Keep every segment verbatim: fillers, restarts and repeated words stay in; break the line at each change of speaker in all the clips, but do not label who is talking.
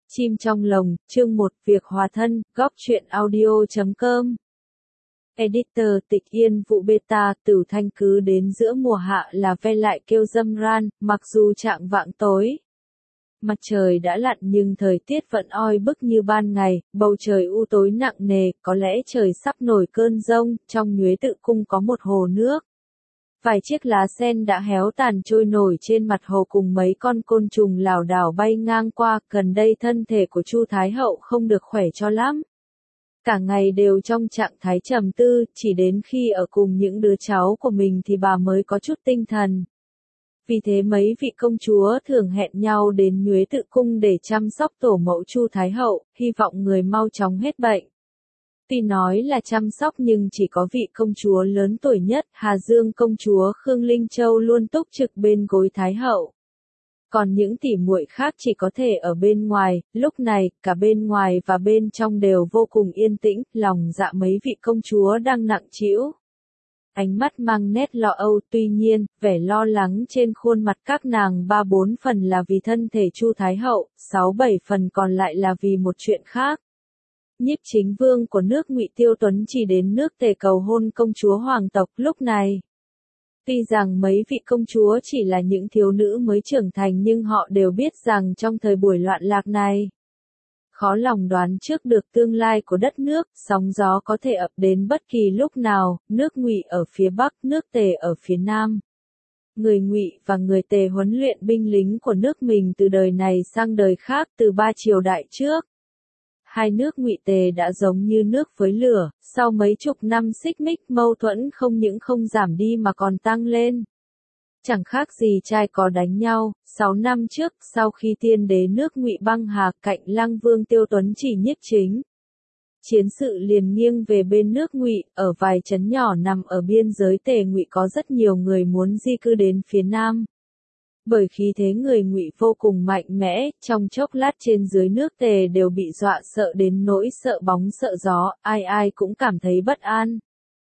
Chim trong lồng, chương một, việc hòa thân, góc truyện audio chấm com. Editor Tịch Yên vụ beta, Tử Thanh cứ đến giữa mùa hạ là ve lại kêu râm ran, mặc dù trạng vạng tối. Mặt trời đã lặn nhưng thời tiết vẫn oi bức như ban ngày, bầu trời u tối nặng nề, có lẽ trời sắp nổi cơn giông, trong Nhuế Tự Cung có một hồ nước. Vài chiếc lá sen đã héo tàn trôi nổi trên mặt hồ cùng mấy con côn trùng lảo đảo bay ngang qua, gần đây thân thể của Chu Thái Hậu không được khỏe cho lắm. Cả ngày đều trong trạng thái trầm tư, chỉ đến khi ở cùng những đứa cháu của mình thì bà mới có chút tinh thần. Vì thế mấy vị công chúa thường hẹn nhau đến Nhuế Tự Cung để chăm sóc tổ mẫu Chu Thái Hậu, hy vọng người mau chóng hết bệnh. Tuy nói là chăm sóc nhưng chỉ có vị công chúa lớn tuổi nhất, Hà Dương công chúa Khương Linh Châu luôn túc trực bên gối Thái Hậu. Còn những tỷ muội khác chỉ có thể ở bên ngoài, lúc này, cả bên ngoài và bên trong đều vô cùng yên tĩnh, lòng dạ mấy vị công chúa đang nặng trĩu. Ánh mắt mang nét lo âu, tuy nhiên, vẻ lo lắng trên khuôn mặt các nàng ba bốn phần là vì thân thể Chu Thái Hậu, sáu bảy phần còn lại là vì một chuyện khác. Nhiếp chính vương của nước Ngụy Tiêu Tuấn chỉ đến nước Tề cầu hôn công chúa hoàng tộc lúc này. Tuy rằng mấy vị công chúa chỉ là những thiếu nữ mới trưởng thành nhưng họ đều biết rằng trong thời buổi loạn lạc này, khó lòng đoán trước được tương lai của đất nước, sóng gió có thể ập đến bất kỳ lúc nào, nước Ngụy ở phía Bắc, nước Tề ở phía Nam. Người Ngụy và người Tề huấn luyện binh lính của nước mình từ đời này sang đời khác từ ba triều đại trước. Hai nước Ngụy Tề đã giống như nước với lửa, sau mấy chục năm xích mích mâu thuẫn không những không giảm đi mà còn tăng lên. Chẳng khác gì trai có đánh nhau, sáu năm trước, sau khi tiên đế nước Ngụy băng hà cạnh Lăng Vương Tiêu Tuấn chỉ nhiếp chính. Chiến sự liền nghiêng về bên nước Ngụy, ở vài trấn nhỏ nằm ở biên giới Tề Ngụy có rất nhiều người muốn di cư đến phía Nam. Bởi khí thế người Ngụy vô cùng mạnh mẽ, trong chốc lát trên dưới nước Tề đều bị dọa sợ đến nỗi sợ bóng sợ gió, ai ai cũng cảm thấy bất an.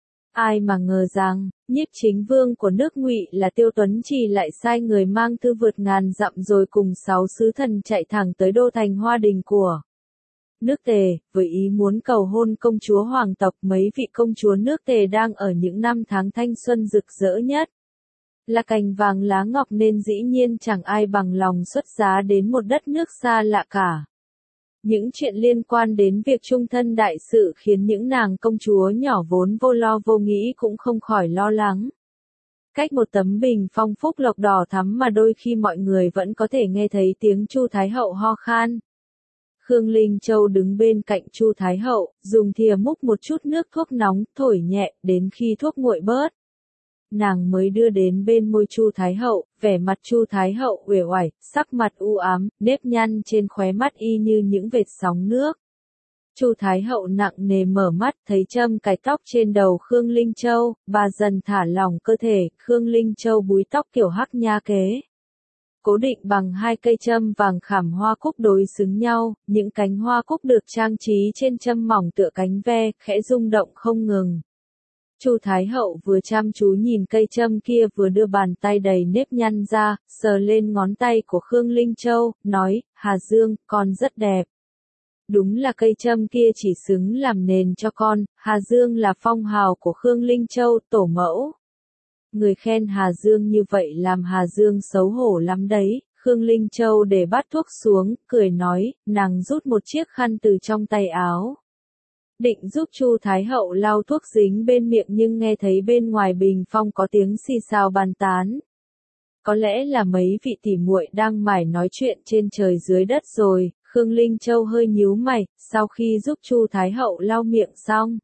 Ai mà ngờ rằng, nhiếp chính vương của nước Ngụy là Tiêu Tuấn Trì lại sai người mang thư vượt ngàn dặm rồi cùng sáu sứ thần chạy thẳng tới đô thành Hoa Đình của nước Tề, với ý muốn cầu hôn công chúa hoàng tộc. Mấy vị công chúa nước Tề đang ở những năm tháng thanh xuân rực rỡ nhất. Là cành vàng lá ngọc nên dĩ nhiên chẳng ai bằng lòng xuất giá đến một đất nước xa lạ cả. Những chuyện liên quan đến việc chung thân đại sự khiến những nàng công chúa nhỏ vốn vô lo vô nghĩ cũng không khỏi lo lắng. Cách một tấm bình phong phúc lộc đỏ thắm mà đôi khi mọi người vẫn có thể nghe thấy tiếng Chu Thái Hậu ho khan. Khương Linh Châu đứng bên cạnh Chu Thái Hậu, dùng thìa múc một chút nước thuốc nóng, thổi nhẹ, đến khi thuốc nguội bớt. Nàng mới đưa đến bên môi Chu Thái Hậu, vẻ mặt Chu Thái Hậu uể oải, sắc mặt u ám, nếp nhăn trên khóe mắt y như những vệt sóng nước. Chu Thái Hậu nặng nề mở mắt, thấy châm cài tóc trên đầu Khương Linh Châu, bà dần thả lỏng cơ thể, Khương Linh Châu búi tóc kiểu hắc nha kế. Cố định bằng hai cây châm vàng khảm hoa cúc đối xứng nhau, những cánh hoa cúc được trang trí trên châm mỏng tựa cánh ve, khẽ rung động không ngừng. Chu Thái Hậu vừa chăm chú nhìn cây châm kia vừa đưa bàn tay đầy nếp nhăn ra, sờ lên ngón tay của Khương Linh Châu, nói, Hà Dương, con rất đẹp. Đúng là cây châm kia chỉ xứng làm nền cho con, Hà Dương là phong hào của Khương Linh Châu, tổ mẫu. Người khen Hà Dương như vậy làm Hà Dương xấu hổ lắm đấy. Khương Linh Châu để bát thuốc xuống, cười nói, nàng rút một chiếc khăn từ trong tay áo. Định giúp Chu Thái Hậu lau thuốc dính bên miệng nhưng nghe thấy bên ngoài bình phong có tiếng xì xào bàn tán. Có lẽ là mấy vị tỉ muội đang mải nói chuyện trên trời dưới đất rồi, Khương Linh Châu hơi nhíu mày, sau khi giúp Chu Thái Hậu lau miệng xong.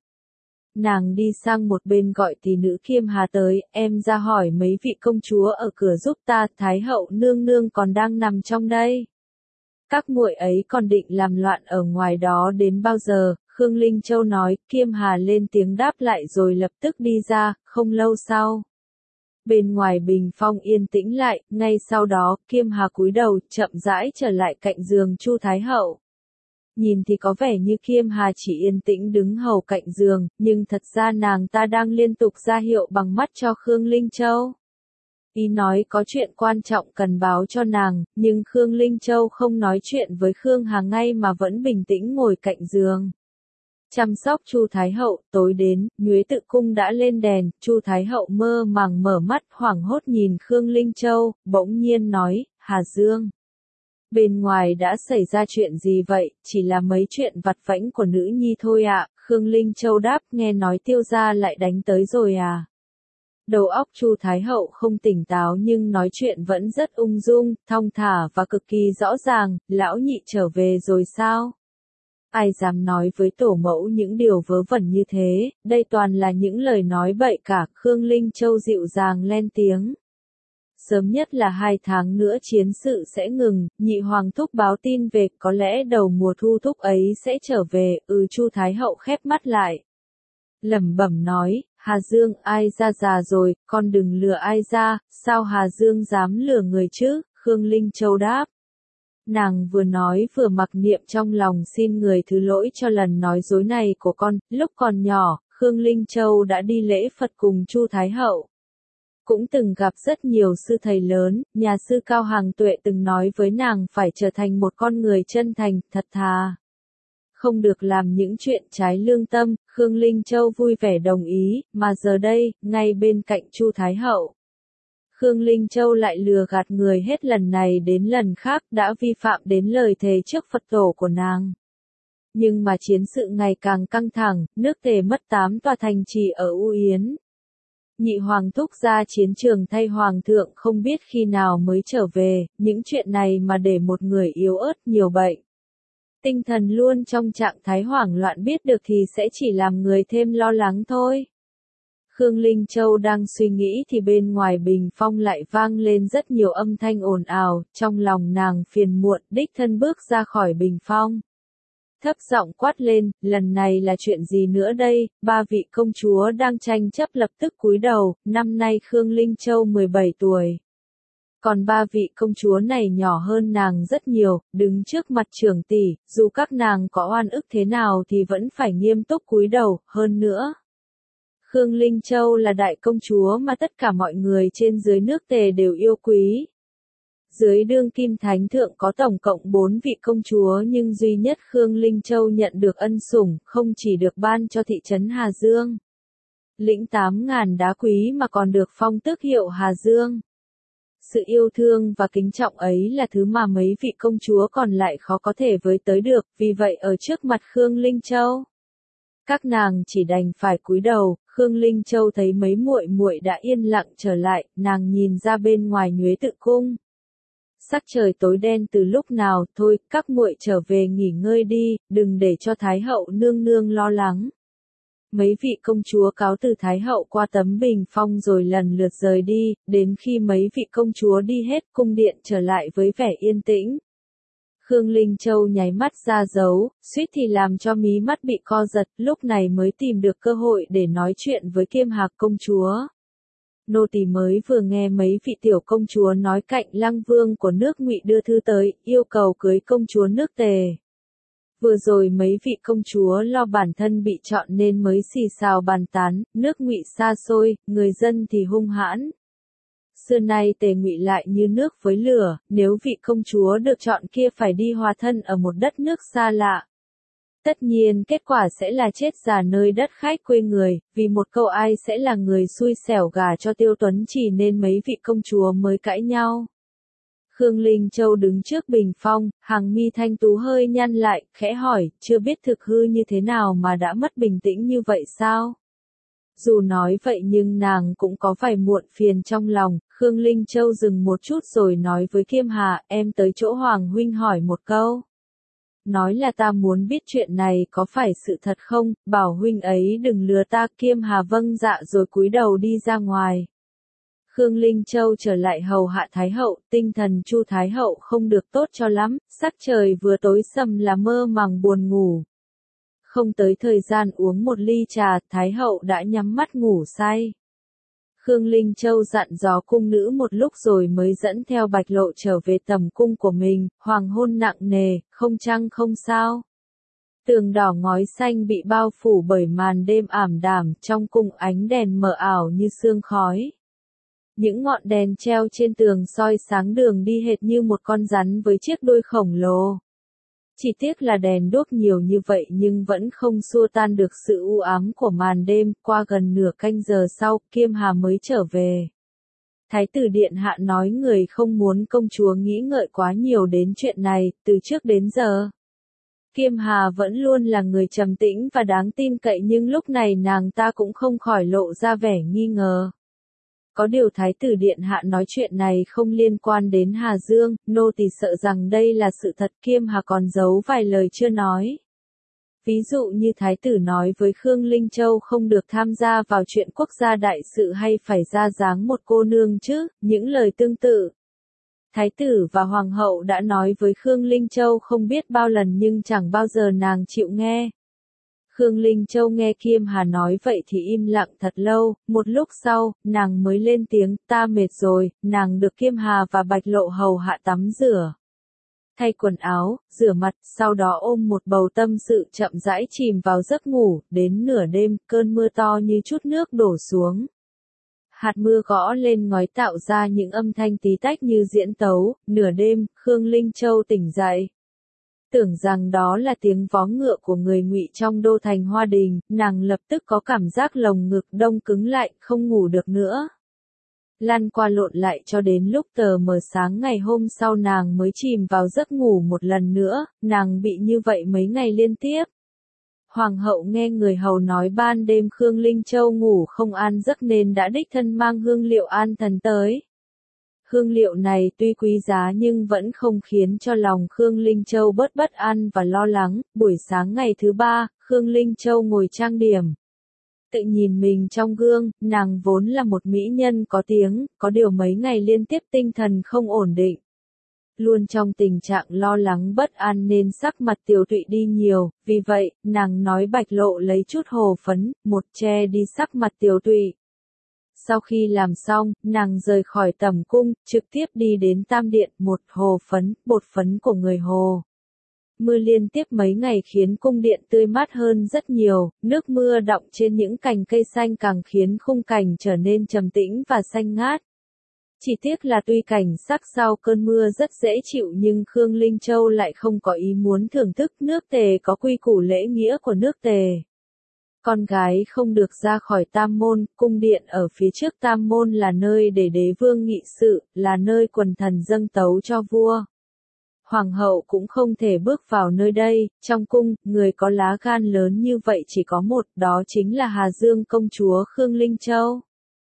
Nàng đi sang một bên gọi tỷ nữ Kiêm Hà tới, em ra hỏi mấy vị công chúa ở cửa giúp ta, Thái Hậu nương nương còn đang nằm trong đây. Các muội ấy còn định làm loạn ở ngoài đó đến bao giờ? Khương Linh Châu nói, Kiêm Hà lên tiếng đáp lại rồi lập tức đi ra, không lâu sau. Bên ngoài bình phong yên tĩnh lại, ngay sau đó, Kiêm Hà cúi đầu, chậm rãi trở lại cạnh giường Chu Thái Hậu. Nhìn thì có vẻ như Kiêm Hà chỉ yên tĩnh đứng hầu cạnh giường, nhưng thật ra nàng ta đang liên tục ra hiệu bằng mắt cho Khương Linh Châu. Ý nói có chuyện quan trọng cần báo cho nàng, nhưng Khương Linh Châu không nói chuyện với Khương Hà ngay mà vẫn bình tĩnh ngồi cạnh giường. Chăm sóc Chu Thái Hậu, tối đến, Nhuế Tự Cung đã lên đèn, Chu Thái Hậu mơ màng mở mắt, hoảng hốt nhìn Khương Linh Châu, bỗng nhiên nói, Hà Dương. Bên ngoài đã xảy ra chuyện gì vậy, chỉ là mấy chuyện vặt vãnh của nữ nhi thôi ạ, Khương Linh Châu đáp, nghe nói Tiêu gia lại đánh tới rồi à. Đầu óc Chu Thái Hậu không tỉnh táo nhưng nói chuyện vẫn rất ung dung, thong thả và cực kỳ rõ ràng, lão nhị trở về rồi sao? Ai dám nói với tổ mẫu những điều vớ vẩn như thế, đây toàn là những lời nói bậy cả, Khương Linh Châu dịu dàng lên tiếng. Sớm nhất là hai tháng nữa chiến sự sẽ ngừng, nhị hoàng thúc báo tin về, có lẽ đầu mùa thu thúc ấy sẽ trở về, ừ Chu Thái Hậu khép mắt lại. Lẩm bẩm nói, Hà Dương ai ra già rồi, con đừng lừa ai ra, sao Hà Dương dám lừa người chứ, Khương Linh Châu đáp. Nàng vừa nói vừa mặc niệm trong lòng xin người thứ lỗi cho lần nói dối này của con, lúc còn nhỏ, Khương Linh Châu đã đi lễ Phật cùng Chu Thái Hậu. Cũng từng gặp rất nhiều sư thầy lớn, nhà sư Cao Hàng Tuệ từng nói với nàng phải trở thành một con người chân thành, thật thà. Không được làm những chuyện trái lương tâm, Khương Linh Châu vui vẻ đồng ý, mà giờ đây, ngay bên cạnh Chu Thái Hậu. Khương Linh Châu lại lừa gạt người hết lần này đến lần khác đã vi phạm đến lời thề trước Phật tổ của nàng. Nhưng mà chiến sự ngày càng căng thẳng, nước Tề mất tám tòa thành trì ở U Yến. Nhị hoàng thúc ra chiến trường thay hoàng thượng không biết khi nào mới trở về, những chuyện này mà để một người yếu ớt nhiều bệnh. Tinh thần luôn trong trạng thái hoảng loạn biết được thì sẽ chỉ làm người thêm lo lắng thôi. Khương Linh Châu đang suy nghĩ thì bên ngoài bình phong lại vang lên rất nhiều âm thanh ồn ào, trong lòng nàng phiền muộn, đích thân bước ra khỏi bình phong. Thấp giọng quát lên, lần này là chuyện gì nữa đây, ba vị công chúa đang tranh chấp lập tức cúi đầu, năm nay Khương Linh Châu mười bảy tuổi. Còn ba vị công chúa này nhỏ hơn nàng rất nhiều, đứng trước mặt trưởng tỷ, dù các nàng có oan ức thế nào thì vẫn phải nghiêm túc cúi đầu, hơn nữa. Khương Linh Châu là đại công chúa mà tất cả mọi người trên dưới nước Tề đều yêu quý. Dưới đương kim thánh thượng có tổng cộng bốn vị công chúa nhưng duy nhất Khương Linh Châu nhận được ân sủng, không chỉ được ban cho thị trấn Hà Dương. Lĩnh tám ngàn đá quý mà còn được phong tước hiệu Hà Dương. Sự yêu thương và kính trọng ấy là thứ mà mấy vị công chúa còn lại khó có thể với tới được, vì vậy ở trước mặt Khương Linh Châu, các nàng chỉ đành phải cúi đầu. Khương Linh Châu thấy mấy muội muội đã yên lặng trở lại, nàng nhìn ra bên ngoài Nhuế Tự Cung. Sắc trời tối đen từ lúc nào, thôi, các muội trở về nghỉ ngơi đi, đừng để cho Thái hậu nương nương lo lắng. Mấy vị công chúa cáo từ Thái hậu qua tấm bình phong rồi lần lượt rời đi, đến khi mấy vị công chúa đi hết, cung điện trở lại với vẻ yên tĩnh. Khương Linh Châu nháy mắt ra dấu, suýt thì làm cho mí mắt bị co giật, lúc này mới tìm được cơ hội để nói chuyện với Kiêm Hạc công chúa. Nô tỳ mới vừa nghe mấy vị tiểu công chúa nói cạnh Lăng Vương của nước Ngụy đưa thư tới, yêu cầu cưới công chúa nước Tề. Vừa rồi mấy vị công chúa lo bản thân bị chọn nên mới xì xào bàn tán, nước Ngụy xa xôi, người dân thì hung hãn. Xưa nay Tề Ngụy lại như nước với lửa, nếu vị công chúa được chọn kia phải đi hòa thân ở một đất nước xa lạ. Tất nhiên kết quả sẽ là chết già nơi đất khách quê người, vì một câu ai sẽ là người xui xẻo gả cho Tiêu Tuấn Chỉ nên mấy vị công chúa mới cãi nhau. Khương Linh Châu đứng trước bình phong, hàng mi thanh tú hơi nhăn lại, khẽ hỏi, chưa biết thực hư như thế nào mà đã mất bình tĩnh như vậy sao? Dù nói vậy nhưng nàng cũng có vài muộn phiền trong lòng, Khương Linh Châu dừng một chút rồi nói với Kiêm Hà, em tới chỗ Hoàng huynh hỏi một câu. Nói là ta muốn biết chuyện này có phải sự thật không, bảo huynh ấy đừng lừa ta. Kiêm Hà vâng dạ rồi cúi đầu đi ra ngoài. Khương Linh Châu trở lại hầu hạ Thái hậu, tinh thần Chu Thái hậu không được tốt cho lắm, sắc trời vừa tối sầm là mơ màng buồn ngủ. Không tới thời gian uống một ly trà, Thái hậu đã nhắm mắt ngủ say. Khương Linh Châu dặn dò cung nữ một lúc rồi mới dẫn theo Bạch Lộ trở về tầm cung của mình, hoàng hôn nặng nề, không trăng không sao. Tường đỏ ngói xanh bị bao phủ bởi màn đêm ảm đạm, trong cung ánh đèn mờ ảo như sương khói. Những ngọn đèn treo trên tường soi sáng đường đi hệt như một con rắn với chiếc đuôi khổng lồ. Chỉ tiếc là đèn đuốc nhiều như vậy nhưng vẫn không xua tan được sự u ám của màn đêm. Qua gần nửa canh giờ sau, Kiêm Hà mới trở về. Thái tử điện hạ nói người không muốn công chúa nghĩ ngợi quá nhiều đến chuyện này, từ trước đến giờ. Kiêm Hà vẫn luôn là người trầm tĩnh và đáng tin cậy nhưng lúc này nàng ta cũng không khỏi lộ ra vẻ nghi ngờ. Có điều Thái tử điện hạ nói chuyện này không liên quan đến Hà Dương, nô tỳ sợ rằng đây là sự thật. Kiêm Hà còn giấu vài lời chưa nói. Ví dụ như Thái tử nói với Khương Linh Châu không được tham gia vào chuyện quốc gia đại sự hay phải ra dáng một cô nương chứ, những lời tương tự. Thái tử và Hoàng hậu đã nói với Khương Linh Châu không biết bao lần nhưng chẳng bao giờ nàng chịu nghe. Khương Linh Châu nghe Kiêm Hà nói vậy thì im lặng thật lâu, một lúc sau, nàng mới lên tiếng, ta mệt rồi. Nàng được Kiêm Hà và Bạch Lộ hầu hạ tắm rửa, thay quần áo, rửa mặt, sau đó ôm một bầu tâm sự chậm rãi chìm vào giấc ngủ. Đến nửa đêm, cơn mưa to như chút nước đổ xuống. Hạt mưa gõ lên ngói tạo ra những âm thanh tí tách như diễn tấu. Nửa đêm, Khương Linh Châu tỉnh dậy. Tưởng rằng đó là tiếng vó ngựa của người Ngụy trong đô thành Hoa Đình, nàng lập tức có cảm giác lồng ngực đông cứng lại, không ngủ được nữa. Lăn qua lộn lại cho đến lúc tờ mờ sáng ngày hôm sau nàng mới chìm vào giấc ngủ một lần nữa. Nàng bị như vậy mấy ngày liên tiếp. Hoàng hậu nghe người hầu nói ban đêm Khương Linh Châu ngủ không an giấc nên đã đích thân mang hương liệu an thần tới. Hương liệu này tuy quý giá nhưng vẫn không khiến cho lòng Khương Linh Châu bớt bất an và lo lắng. Buổi sáng ngày thứ ba, Khương Linh Châu ngồi trang điểm. Tự nhìn mình trong gương, nàng vốn là một mỹ nhân có tiếng, có điều mấy ngày liên tiếp tinh thần không ổn định. Luôn trong tình trạng lo lắng bất an nên sắc mặt tiều tụy đi nhiều, vì vậy, nàng nói Bạch Lộ lấy chút hồ phấn, một che đi sắc mặt tiều tụy. Sau khi làm xong, nàng rời khỏi tẩm cung, trực tiếp đi đến Tam Điện, một hồ phấn, bột phấn của người Hồ. Mưa liên tiếp mấy ngày khiến cung điện tươi mát hơn rất nhiều, nước mưa đọng trên những cành cây xanh càng khiến khung cảnh trở nên trầm tĩnh và xanh ngát. Chỉ tiếc là tuy cảnh sắc sau cơn mưa rất dễ chịu nhưng Khương Linh Châu lại không có ý muốn thưởng thức nước Tề có quy củ lễ nghĩa của nước Tề. Con gái không được ra khỏi Tam Môn, cung điện ở phía trước Tam Môn là nơi để đế vương nghị sự, là nơi quần thần dâng tấu cho vua. Hoàng hậu cũng không thể bước vào nơi đây, trong cung, người có lá gan lớn như vậy chỉ có một, đó chính là Hà Dương công chúa Khương Linh Châu.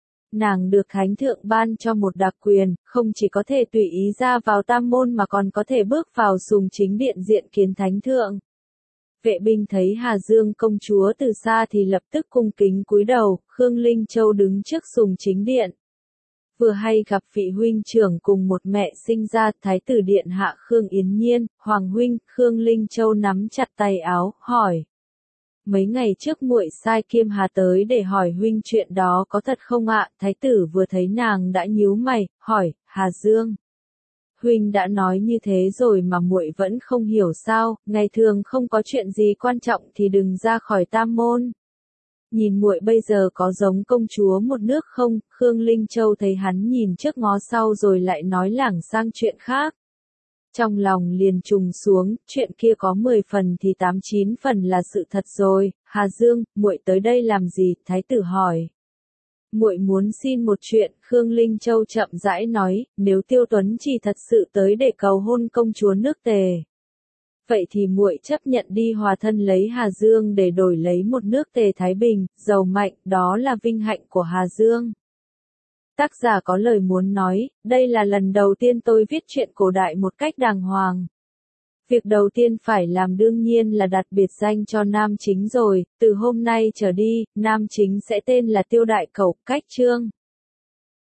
Nàng được Thánh Thượng ban cho một đặc quyền, không chỉ có thể tùy ý ra vào Tam Môn mà còn có thể bước vào sùng chính điện diện kiến Thánh Thượng. Vệ binh thấy Hà Dương công chúa từ xa thì lập tức cung kính cúi đầu. Khương Linh Châu đứng trước sùng chính điện. Vừa hay gặp vị huynh trưởng cùng một mẹ sinh ra, Thái tử điện hạ Khương Yến Nhiên. Hoàng huynh, Khương Linh Châu nắm chặt tay áo, hỏi. Mấy ngày trước muội sai Kiêm Hà tới để hỏi huynh chuyện đó có thật không ạ? Thái tử vừa thấy nàng đã nhíu mày, hỏi, Hà Dương. Huynh đã nói như thế rồi mà muội vẫn không hiểu sao? Ngày thường không có chuyện gì quan trọng thì đừng ra khỏi Tam Môn. Nhìn muội bây giờ có giống công chúa một nước không? Khương Linh Châu thấy hắn nhìn trước ngó sau rồi lại nói lảng sang chuyện khác. Trong lòng liền trùng xuống, chuyện kia có mười phần thì tám chín phần là sự thật rồi. Hà Dương, muội tới đây làm gì? Thái tử hỏi. Muội muốn xin một chuyện. Khương Linh Châu chậm rãi nói, nếu Tiêu Tuấn chỉ thật sự tới để cầu hôn công chúa nước Tề, vậy thì muội chấp nhận đi hòa thân lấy Hà Dương để đổi lấy một nước Tề thái bình, giàu mạnh, đó là vinh hạnh của Hà Dương. Tác giả có lời muốn nói, đây là lần đầu tiên tôi viết truyện cổ đại một cách đàng hoàng. Việc đầu tiên phải làm đương nhiên là đặt biệt danh cho nam chính rồi, từ hôm nay trở đi, nam chính sẽ tên là Tiêu Đại Cẩu, cách chương.